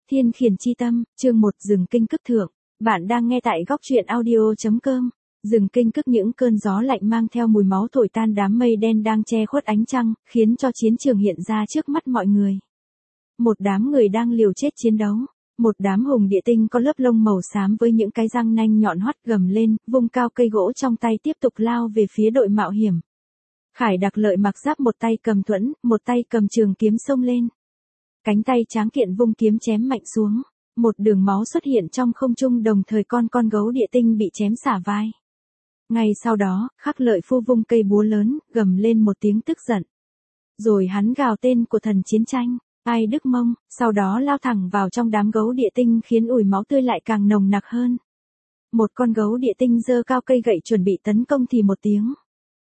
Thiên khiển chi tâm, chương 1 rừng kinh cức thượng. Bạn đang nghe tại góc truyện audio.com. Rừng kinh cức, những cơn gió lạnh mang theo mùi máu thổi tan đám mây đen đang che khuất ánh trăng, khiến cho chiến trường hiện ra trước mắt mọi người. Một đám người đang liều chết chiến đấu. Một đám hùng địa tinh có lớp lông màu xám với những cái răng nanh nhọn hoắt gầm lên, vung cao cây gỗ trong tay tiếp tục lao về phía đội mạo hiểm. Khải Đặc Lợi mặc giáp, một tay cầm thuẫn, một tay cầm trường kiếm xông lên. Cánh tay tráng kiện vung kiếm chém mạnh xuống, một đường máu xuất hiện trong không trung, đồng thời con gấu địa tinh bị chém xả vai. Ngay sau đó, Khắc Lợi Phu vung cây búa lớn, gầm lên một tiếng tức giận. Rồi hắn gào tên của thần chiến tranh, Ai Đức Mông, sau đó lao thẳng vào trong đám gấu địa tinh, khiến ùi máu tươi lại càng nồng nặc hơn. Một con gấu địa tinh giơ cao cây gậy chuẩn bị tấn công thì một tiếng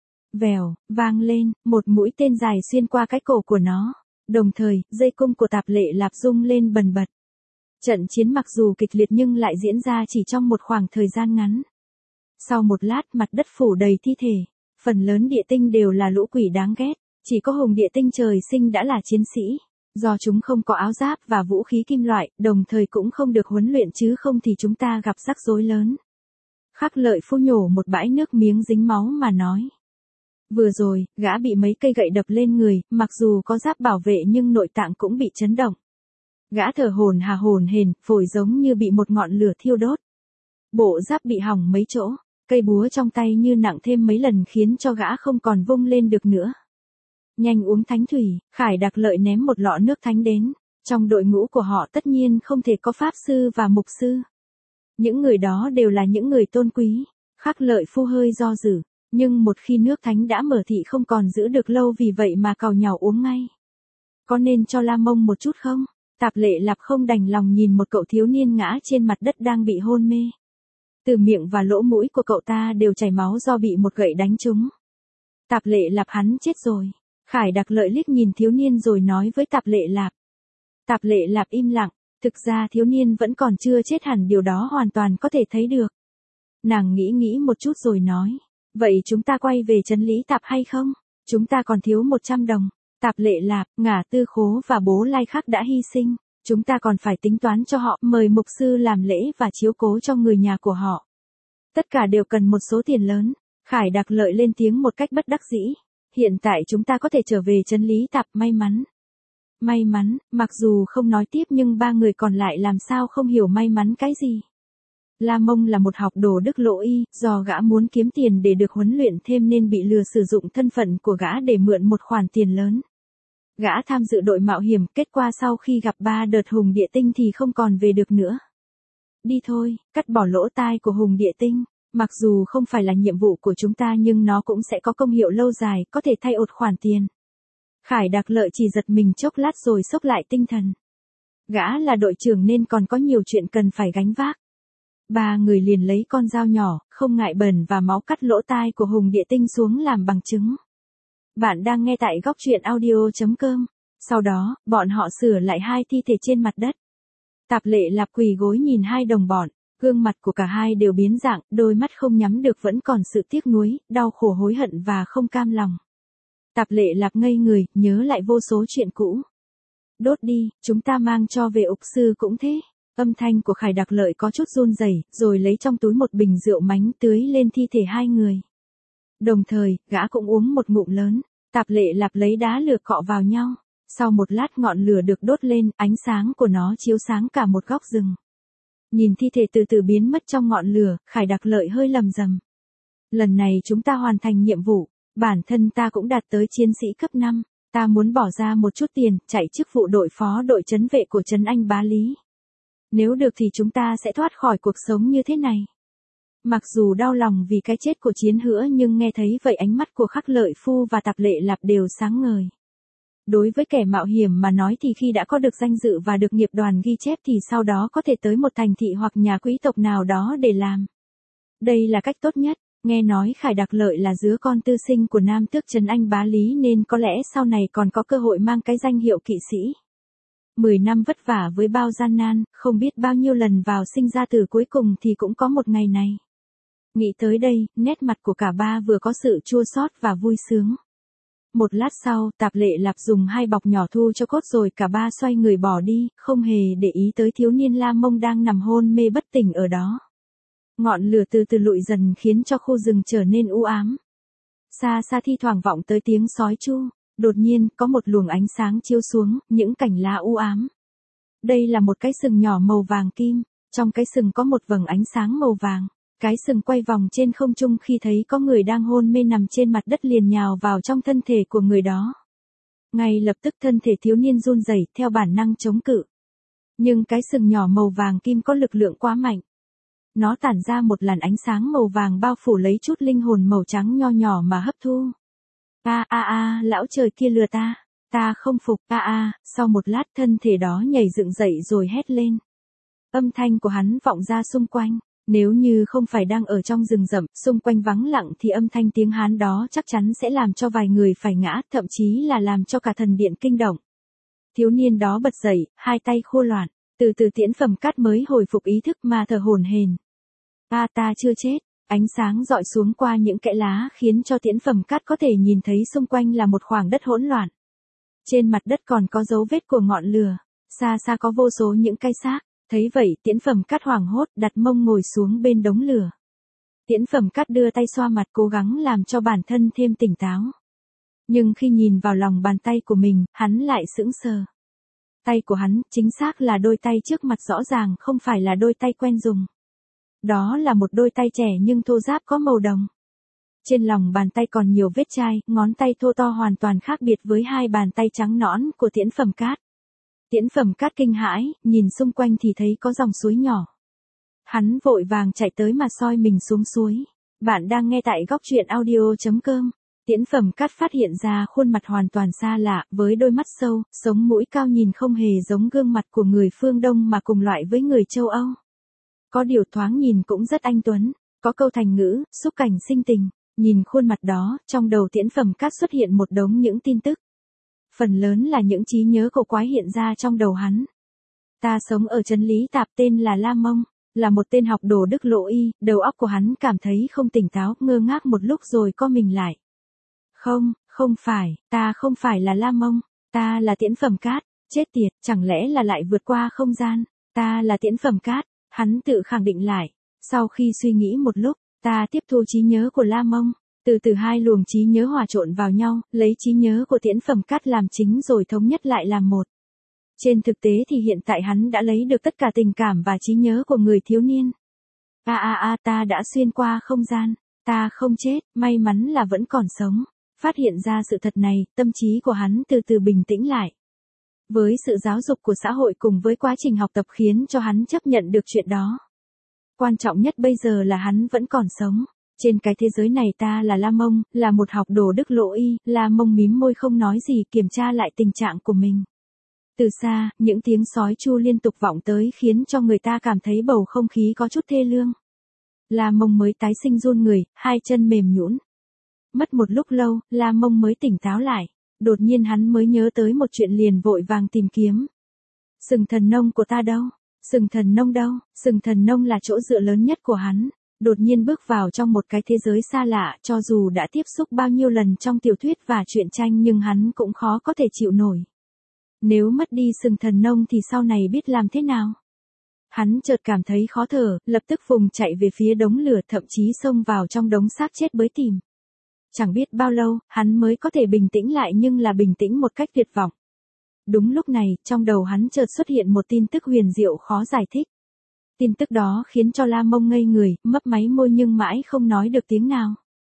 vèo vang lên, một mũi tên dài xuyên qua cái cổ của nó. Đồng thời, dây cung của Tạp Lệ Lạp rung lên bần bật. Trận chiến mặc dù kịch liệt nhưng lại diễn ra chỉ trong một khoảng thời gian ngắn. Sau một lát, mặt đất phủ đầy thi thể. Phần lớn địa tinh đều là lũ quỷ đáng ghét. Chỉ có hùng địa tinh trời sinh đã là chiến sĩ. Do chúng không có áo giáp và vũ khí kim loại, đồng thời cũng không được huấn luyện, chứ không thì chúng ta gặp rắc rối lớn. Khắc Lợi Phu nhổ một bãi nước miếng dính máu mà nói. Vừa rồi, gã bị mấy cây gậy đập lên người, mặc dù có giáp bảo vệ nhưng nội tạng cũng bị chấn động. Gã thở hổn hển, phổi giống như bị một ngọn lửa thiêu đốt. Bộ giáp bị hỏng mấy chỗ, cây búa trong tay như nặng thêm mấy lần, khiến cho gã không còn vung lên được nữa. Nhanh uống thánh thủy, Khải Đặc Lợi ném một lọ nước thánh đến. Trong đội ngũ của họ tất nhiên không thể có pháp sư và mục sư. Những người đó đều là những người tôn quý. Khắc Lợi Phu hơi do dự. Nhưng một khi nước thánh đã mở thì không còn giữ được lâu, vì vậy mà càu nhàu uống ngay. Có nên cho La Mông một chút không? Tạp Lệ Lạp không đành lòng nhìn một cậu thiếu niên ngã trên mặt đất đang bị hôn mê. Từ miệng và lỗ mũi của cậu ta đều chảy máu do bị một gậy đánh trúng. Tạp Lệ Lạp, hắn chết rồi. Khải Đặc Lợi liếc nhìn thiếu niên rồi nói với Tạp Lệ Lạp. Tạp Lệ Lạp im lặng, thực ra thiếu niên vẫn còn chưa chết hẳn, điều đó hoàn toàn có thể thấy được. Nàng nghĩ một chút rồi nói. Vậy chúng ta quay về trấn Lý Tạp hay không? Chúng ta còn thiếu 100 đồng. Tạp Lệ Lạp, Ngả Tư Khố và Bố Lai Khắc đã hy sinh. Chúng ta còn phải tính toán cho họ, mời mục sư làm lễ và chiếu cố cho người nhà của họ. Tất cả đều cần một số tiền lớn. Khải Đặc Lợi lên tiếng một cách bất đắc dĩ. Hiện tại chúng ta có thể trở về trấn Lý Tạp, may mắn. May mắn, mặc dù không nói tiếp nhưng ba người còn lại làm sao không hiểu may mắn cái gì. La Mông là một học đồ Đức Lỗ Y, do gã muốn kiếm tiền để được huấn luyện thêm nên bị lừa sử dụng thân phận của gã để mượn một khoản tiền lớn. Gã tham dự đội mạo hiểm, kết quả sau khi gặp 3 đợt hùng địa tinh thì không còn về được nữa. Đi thôi, cắt bỏ lỗ tai của hùng địa tinh. Mặc dù không phải là nhiệm vụ của chúng ta nhưng nó cũng sẽ có công hiệu lâu dài, có thể thay ột khoản tiền. Khải Đặc Lợi chỉ giật mình chốc lát rồi xốc lại tinh thần. Gã là đội trưởng nên còn có nhiều chuyện cần phải gánh vác. 3 người liền lấy con dao nhỏ, không ngại bẩn và máu, cắt lỗ tai của hùng địa tinh xuống làm bằng chứng. Bạn đang nghe tại góc truyện audio.com. Sau đó, bọn họ sửa lại 2 thi thể trên mặt đất. Tạp Lệ Lạp quỳ gối nhìn 2 đồng bọn, gương mặt của cả hai đều biến dạng, đôi mắt không nhắm được vẫn còn sự tiếc nuối, đau khổ, hối hận và không cam lòng. Tạp Lệ Lạp ngây người, nhớ lại vô số chuyện cũ. Đốt đi, chúng ta mang cho về ục sư cũng thế. Âm thanh của Khải Đặc Lợi có chút run rẩy, rồi lấy trong túi một bình rượu mánh tưới lên thi thể 2 người. Đồng thời, gã cũng uống một ngụm lớn. Tạp Lệ Lạp lấy đá lửa cọ vào nhau. Sau một lát ngọn lửa được đốt lên, ánh sáng của nó chiếu sáng cả một góc rừng. Nhìn thi thể từ từ biến mất trong ngọn lửa, Khải Đặc Lợi hơi lầm rầm. Lần này chúng ta hoàn thành nhiệm vụ, bản thân ta cũng đạt tới chiến sĩ cấp 5, ta muốn bỏ ra một chút tiền, chạy chức vụ đội phó đội trấn vệ của trấn Anh Bá Lý. Nếu được thì chúng ta sẽ thoát khỏi cuộc sống như thế này. Mặc dù đau lòng vì cái chết của Chiến Hữu nhưng nghe thấy vậy ánh mắt của Khắc Lợi Phu và Tạp Lệ Lạp đều sáng ngời. Đối với kẻ mạo hiểm mà nói thì khi đã có được danh dự và được nghiệp đoàn ghi chép thì sau đó có thể tới một thành thị hoặc nhà quý tộc nào đó để làm. Đây là cách tốt nhất. Nghe nói Khải Đặc Lợi là đứa con tư sinh của Nam Tước trấn Anh Bá Lý nên có lẽ sau này còn có cơ hội mang cái danh hiệu kỵ sĩ. 10 năm vất vả với bao gian nan, không biết bao nhiêu lần vào sinh ra tử, cuối cùng thì cũng có một ngày này. Nghĩ tới đây, nét mặt của cả ba vừa có sự chua xót và vui sướng. Một lát sau, Tạp Lệ Lạp dùng 2 bọc nhỏ thu cho cốt rồi cả ba xoay người bỏ đi, không hề để ý tới thiếu niên La Mông đang nằm hôn mê bất tỉnh ở đó. Ngọn lửa từ từ lụi dần khiến cho khu rừng trở nên u ám. Xa xa thi thoảng vọng tới tiếng sói tru, đột nhiên có một luồng ánh sáng chiếu xuống, những cành lá u ám. Đây là một cái sừng nhỏ màu vàng kim, trong cái sừng có một vầng ánh sáng màu vàng. Cái sừng quay vòng trên không trung khi thấy có người đang hôn mê nằm trên mặt đất liền nhào vào trong thân thể của người đó. Ngay lập tức thân thể thiếu niên run rẩy theo bản năng chống cự. Nhưng cái sừng nhỏ màu vàng kim có lực lượng quá mạnh. Nó tản ra một làn ánh sáng màu vàng bao phủ lấy chút linh hồn màu trắng nho nhỏ mà hấp thu. Lão trời kia lừa ta, ta không phục. Sau một lát thân thể đó nhảy dựng dậy rồi hét lên. Âm thanh của hắn vọng ra xung quanh. Nếu như không phải đang ở trong rừng rậm, xung quanh vắng lặng thì âm thanh tiếng Hán đó chắc chắn sẽ làm cho vài người phải ngã, thậm chí là làm cho cả thần điện kinh động. Thiếu niên đó bật dậy, hai tay khô loạn, từ từ Tiễn Phẩm Cát mới hồi phục ý thức mà thở hổn hển. Ta chưa chết, ánh sáng dọi xuống qua những kẽ lá khiến cho Tiễn Phẩm Cát có thể nhìn thấy xung quanh là một khoảng đất hỗn loạn. Trên mặt đất còn có dấu vết của ngọn lửa, xa xa có vô số những cái xác. Thấy vậy Tiễn Phẩm Cát hoảng hốt đặt mông ngồi xuống bên đống lửa. Tiễn Phẩm Cát đưa tay xoa mặt cố gắng làm cho bản thân thêm tỉnh táo. Nhưng khi nhìn vào lòng bàn tay của mình, hắn lại sững sờ. Tay của hắn, chính xác là đôi tay trước mặt rõ ràng không phải là đôi tay quen dùng. Đó là một đôi tay trẻ nhưng thô ráp có màu đồng. Trên lòng bàn tay còn nhiều vết chai, ngón tay thô to hoàn toàn khác biệt với hai bàn tay trắng nõn của Tiễn Phẩm Cát. Tiễn Phẩm Cát kinh hãi, nhìn xung quanh thì thấy có dòng suối nhỏ. Hắn vội vàng chạy tới mà soi mình xuống suối. Bạn đang nghe tại góc truyện audio.com. Tiễn Phẩm Cát phát hiện ra khuôn mặt hoàn toàn xa lạ, với đôi mắt sâu, sống mũi cao nhìn không hề giống gương mặt của người phương Đông mà cùng loại với người châu Âu. Có điều thoáng nhìn cũng rất anh tuấn, có câu thành ngữ, xúc cảnh sinh tình. Nhìn khuôn mặt đó, trong đầu Tiễn Phẩm Cát xuất hiện một đống những tin tức. Phần lớn là những trí nhớ cổ quái hiện ra trong đầu hắn. Ta sống ở trấn Lý Tạp tên là La Mông, là một tên học đồ Đức Lộ Y, đầu óc của hắn cảm thấy không tỉnh táo, ngơ ngác một lúc rồi co mình lại. Không phải, ta không phải là La Mông, ta là Tiễn Phẩm Cát, chết tiệt, chẳng lẽ là lại vượt qua không gian, ta là Tiễn Phẩm Cát, hắn tự khẳng định lại. Sau khi suy nghĩ một lúc, ta tiếp thu trí nhớ của La Mông. Từ từ hai luồng trí nhớ hòa trộn vào nhau, lấy trí nhớ của Tiễn Phẩm Cát làm chính rồi thống nhất lại làm một. Trên thực tế thì hiện tại hắn đã lấy được tất cả tình cảm và trí nhớ của người thiếu niên. Ta đã xuyên qua không gian, ta không chết, may mắn là vẫn còn sống. Phát hiện ra sự thật này, tâm trí của hắn từ từ bình tĩnh lại. Với sự giáo dục của xã hội cùng với quá trình học tập khiến cho hắn chấp nhận được chuyện đó. Quan trọng nhất bây giờ là hắn vẫn còn sống. Trên cái thế giới này ta là La Mông, là một học đồ Đức Lộ Y. La Mông mím môi không nói gì, kiểm tra lại tình trạng của mình. Từ xa, những tiếng sói tru liên tục vọng tới khiến cho người ta cảm thấy bầu không khí có chút thê lương. La Mông mới tái sinh run người, hai chân mềm nhũn. Mất một lúc lâu, La Mông mới tỉnh táo lại. Đột nhiên hắn mới nhớ tới một chuyện liền vội vàng tìm kiếm. Sừng thần nông của ta đâu? Sừng thần nông đâu? Sừng thần nông là chỗ dựa lớn nhất của hắn. Đột nhiên bước vào trong một cái thế giới xa lạ, cho dù đã tiếp xúc bao nhiêu lần trong tiểu thuyết và truyện tranh nhưng hắn cũng khó có thể chịu nổi. Nếu mất đi sừng thần nông thì sau này biết làm thế nào? Hắn chợt cảm thấy khó thở, lập tức vùng chạy về phía đống lửa, thậm chí xông vào trong đống xác chết bới tìm. Chẳng biết bao lâu, hắn mới có thể bình tĩnh lại nhưng là bình tĩnh một cách tuyệt vọng. Đúng lúc này, trong đầu hắn chợt xuất hiện một tin tức huyền diệu khó giải thích. Tin tức đó khiến cho La Mông ngây người, mấp máy môi nhưng mãi không nói được tiếng nào.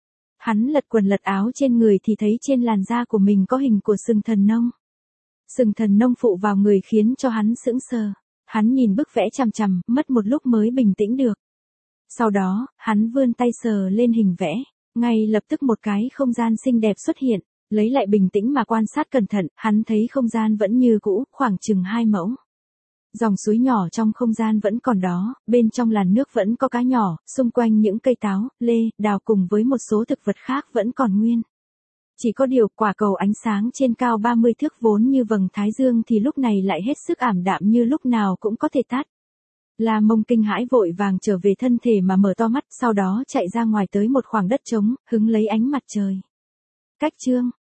Hắn lật quần lật áo trên người thì thấy trên làn da của mình có hình của sừng thần nông. Sừng thần nông phụ vào người khiến cho hắn sững sờ. Hắn nhìn bức vẽ chằm chằm, mất một lúc mới bình tĩnh được. Sau đó, hắn vươn tay sờ lên hình vẽ. Ngay lập tức một cái không gian xinh đẹp xuất hiện. Lấy lại bình tĩnh mà quan sát cẩn thận, hắn thấy không gian vẫn như cũ, khoảng chừng 2 mẫu. Dòng suối nhỏ trong không gian vẫn còn đó, bên trong làn nước vẫn có cá nhỏ, xung quanh những cây táo, lê, đào cùng với một số thực vật khác vẫn còn nguyên. Chỉ có điều quả cầu ánh sáng trên cao 30 thước vốn như vầng thái dương thì lúc này lại hết sức ảm đạm như lúc nào cũng có thể tắt. La Mông kinh hãi vội vàng trở về thân thể mà mở to mắt, sau đó chạy ra ngoài tới một khoảng đất trống, hứng lấy ánh mặt trời. Cách chương